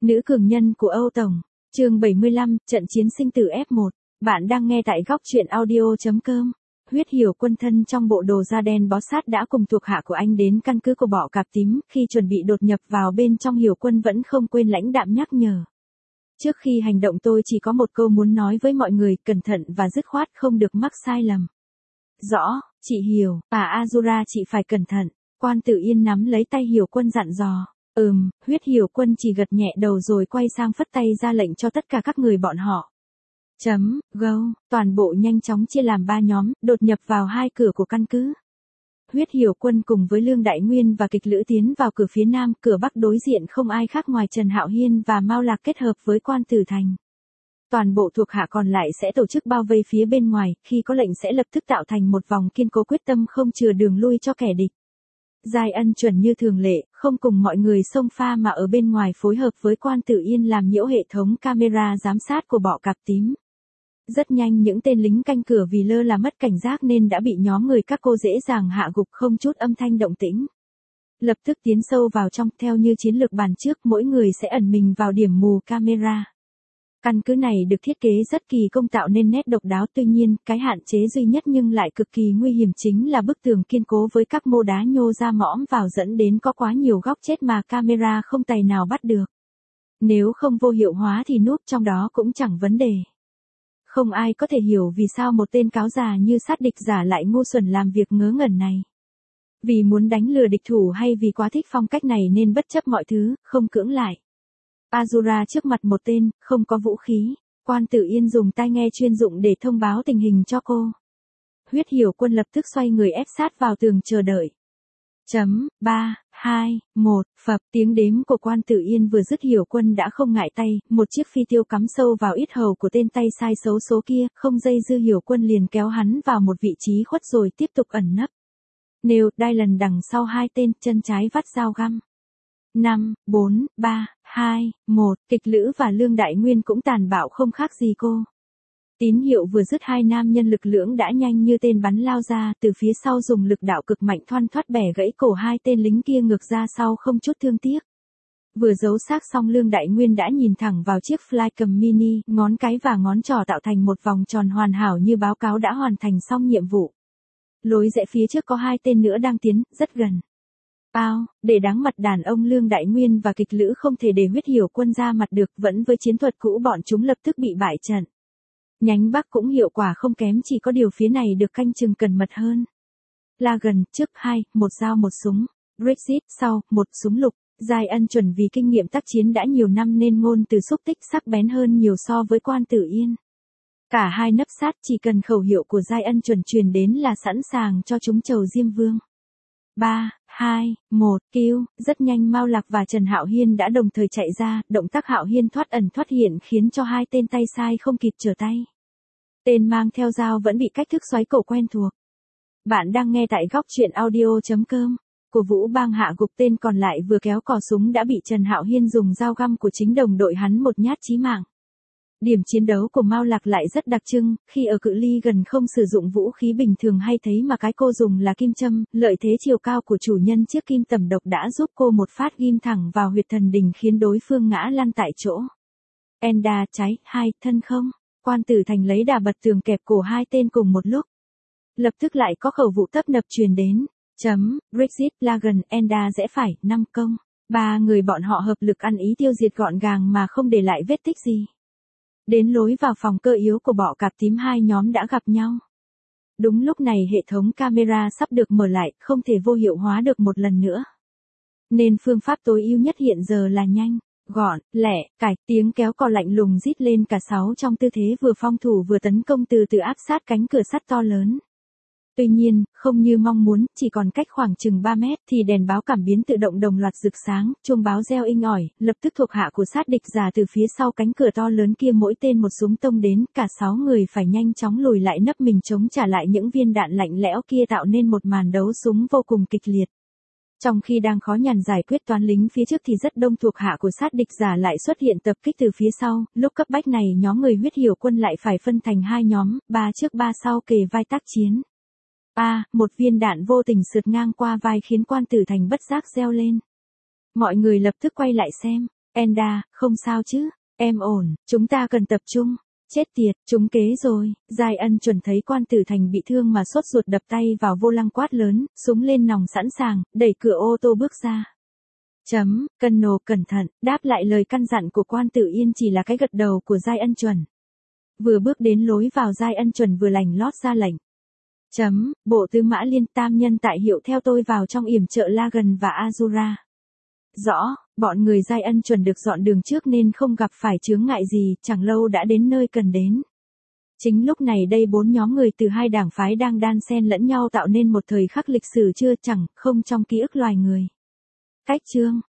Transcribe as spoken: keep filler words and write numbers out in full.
Nữ cường nhân của Âu Tổng, chương bảy mươi lăm, trận chiến sinh tử ép một. Bạn đang nghe tại góc truyện audio chấm com. Huyết Hiểu Quân thân trong bộ đồ da đen bó sát đã cùng thuộc hạ của anh đến căn cứ của Bọ Cạp Tím, khi chuẩn bị đột nhập vào bên trong Hiểu Quân vẫn không quên lãnh đạm nhắc nhở. Trước khi hành động tôi chỉ có một câu muốn nói với mọi người, cẩn thận và dứt khoát, không được mắc sai lầm. Rõ, chị hiểu, à Azura chị phải cẩn thận. Quan Tử Yên nắm lấy tay Hiểu Quân dặn dò. Ừm, Huyết Hiểu Quân chỉ gật nhẹ đầu rồi quay sang phất tay ra lệnh cho tất cả các người bọn họ. Chấm, go, toàn bộ nhanh chóng chia làm ba nhóm, đột nhập vào hai cửa của căn cứ. Huyết Hiểu Quân cùng với Lương Đại Nguyên và Kịch Lữ tiến vào cửa phía nam, cửa bắc đối diện không ai khác ngoài Trần Hạo Hiên và Mao Lạc kết hợp với Quan Tử Thành. Toàn bộ thuộc hạ còn lại sẽ tổ chức bao vây phía bên ngoài, khi có lệnh sẽ lập tức tạo thành một vòng kiên cố quyết tâm không chừa đường lui cho kẻ địch. Giai Ân chuẩn như thường lệ, không cùng mọi người xông pha mà ở bên ngoài phối hợp với Quan Tử Yên làm nhiễu hệ thống camera giám sát của Bọ Cạp Tím. Rất nhanh những tên lính canh cửa vì lơ là mất cảnh giác nên đã bị nhóm người các cô dễ dàng hạ gục không chút âm thanh động tĩnh. Lập tức tiến sâu vào trong, theo như chiến lược bàn trước, mỗi người sẽ ẩn mình vào điểm mù camera. Căn cứ này được thiết kế rất kỳ công tạo nên nét độc đáo, tuy nhiên, cái hạn chế duy nhất nhưng lại cực kỳ nguy hiểm chính là bức tường kiên cố với các mô đá nhô ra mõm vào dẫn đến có quá nhiều góc chết mà camera không tài nào bắt được. Nếu không vô hiệu hóa thì núp trong đó cũng chẳng vấn đề. Không ai có thể hiểu vì sao một tên cáo già như sát địch giả lại ngu xuẩn làm việc ngớ ngẩn này. Vì muốn đánh lừa địch thủ hay vì quá thích phong cách này nên bất chấp mọi thứ, không cưỡng lại. Azura trước mặt một tên, không có vũ khí. Quan Tử Yên dùng tai nghe chuyên dụng để thông báo tình hình cho cô. Huyết Hiểu Quân lập tức xoay người ép sát vào tường chờ đợi. Chấm, ba, hai, một, phập, tiếng đếm của Quan Tử Yên vừa dứt, Hiểu Quân đã không ngại tay, một chiếc phi tiêu cắm sâu vào yết hầu của tên tay sai xấu số kia, không dây dưa Hiểu Quân liền kéo hắn vào một vị trí khuất rồi tiếp tục ẩn nấp. Nêu, đai lần đằng sau hai tên, chân trái vắt dao găm. năm, bốn, ba, hai, một, Kịch Lữ và Lương Đại Nguyên cũng tàn bạo không khác gì cô. Tín hiệu vừa dứt, hai nam nhân lực lưỡng đã nhanh như tên bắn lao ra, từ phía sau dùng lực đạo cực mạnh thoăn thoắt bẻ gãy cổ hai tên lính kia ngược ra sau không chút thương tiếc. Vừa giấu xác xong, Lương Đại Nguyên đã nhìn thẳng vào chiếc flycam mini, ngón cái và ngón trỏ tạo thành một vòng tròn hoàn hảo như báo cáo đã hoàn thành xong nhiệm vụ. Lối rẽ phía trước có hai tên nữa đang tiến, rất gần. Bao, để đáng mặt đàn ông Lương Đại Nguyên và Kịch Lữ không thể để Huyết Hiểu Quân ra mặt được, vẫn với chiến thuật cũ bọn chúng lập tức bị bại trận. Nhánh Bắc cũng hiệu quả không kém, chỉ có điều phía này được canh chừng cẩn mật hơn. La gần, trước, hai, một dao một súng. Brexit, sau, một súng lục. Giai Ân chuẩn vì kinh nghiệm tác chiến đã nhiều năm nên ngôn từ xúc tích sắc bén hơn nhiều so với Quan Tử Yên. Cả hai nấp sát, chỉ cần khẩu hiệu của Giai Ân chuẩn truyền đến là sẵn sàng cho chúng chầu Diêm Vương. ba, hai, một, kêu, rất nhanh Mao Lạc và Trần Hạo Hiên đã đồng thời chạy ra, động tác Hạo Hiên thoát ẩn thoát hiện khiến cho hai tên tay sai không kịp trở tay. Tên mang theo dao vẫn bị cách thức xoáy cổ quen thuộc. Bạn đang nghe tại góc truyện audio chấm com. Của Vũ Bang hạ gục tên còn lại vừa kéo cò súng đã bị Trần Hạo Hiên dùng dao găm của chính đồng đội hắn một nhát chí mạng. Điểm chiến đấu của Mao Lạc lại rất đặc trưng, khi ở cự ly gần không sử dụng vũ khí bình thường hay thấy mà cái cô dùng là kim châm, lợi thế chiều cao của chủ nhân chiếc kim tẩm độc đã giúp cô một phát ghim thẳng vào huyệt thần đình khiến đối phương ngã lăn tại chỗ. Enda, cháy, hai, thân không. Quan Tử Thành lấy đà bật tường kẹp cổ hai tên cùng một lúc. Lập tức lại có khẩu vụ tấp nập truyền đến. Chấm, Brexit, Lagan, Enda rẽ phải, năm công. Ba người bọn họ hợp lực ăn ý tiêu diệt gọn gàng mà không để lại vết tích gì. Đến lối vào phòng cơ yếu của Bọ Cạp Tím hai nhóm đã gặp nhau. Đúng lúc này hệ thống camera sắp được mở lại, không thể vô hiệu hóa được một lần nữa. Nên phương pháp tối ưu nhất hiện giờ là nhanh, gọn, lẹ, cạch, tiếng kéo cò lạnh lùng rít lên cả sáu trong tư thế vừa phòng thủ vừa tấn công, từ từ áp sát cánh cửa sắt to lớn. Tuy nhiên, không như mong muốn, chỉ còn cách khoảng chừng ba mét thì đèn báo cảm biến tự động đồng loạt rực sáng, chuông báo reo inh ỏi, lập tức thuộc hạ của sát địch giả từ phía sau cánh cửa to lớn kia mỗi tên một súng tông đến, cả sáu người phải nhanh chóng lùi lại nấp mình chống trả lại những viên đạn lạnh lẽo kia, tạo nên một màn đấu súng vô cùng kịch liệt. Trong khi đang khó nhằn giải quyết toán lính phía trước thì rất đông thuộc hạ của sát địch giả lại xuất hiện tập kích từ phía sau, lúc cấp bách này nhóm người Huyết Hiểu Quân lại phải phân thành hai nhóm, ba trước ba sau kề vai tác chiến. A, à, một viên đạn vô tình sượt ngang qua vai khiến Quan Tử Thành bất giác reo lên. Mọi người lập tức quay lại xem. Enda, không sao chứ, em ổn, chúng ta cần tập trung. Chết tiệt, trúng kế rồi, Giai Ân chuẩn thấy Quan Tử Thành bị thương mà sốt ruột đập tay vào vô lăng quát lớn, súng lên nòng sẵn sàng, đẩy cửa ô tô bước ra. Chấm, Cân Nồ cẩn thận, đáp lại lời căn dặn của Quan Tử Yên chỉ là cái gật đầu của Giai Ân chuẩn. Vừa bước đến lối vào Giai Ân chuẩn vừa lành lót ra lệnh. Chấm, Bộ Tư Mã Liên tam nhân tại hiệu theo tôi vào trong yểm trợ Lagan và Azura. Rõ, bọn người Giai Ân chuẩn được dọn đường trước nên không gặp phải chướng ngại gì, chẳng lâu đã đến nơi cần đến. Chính lúc này đây bốn nhóm người từ hai đảng phái đang đan xen lẫn nhau tạo nên một thời khắc lịch sử chưa chẳng không trong ký ức loài người. Cách chương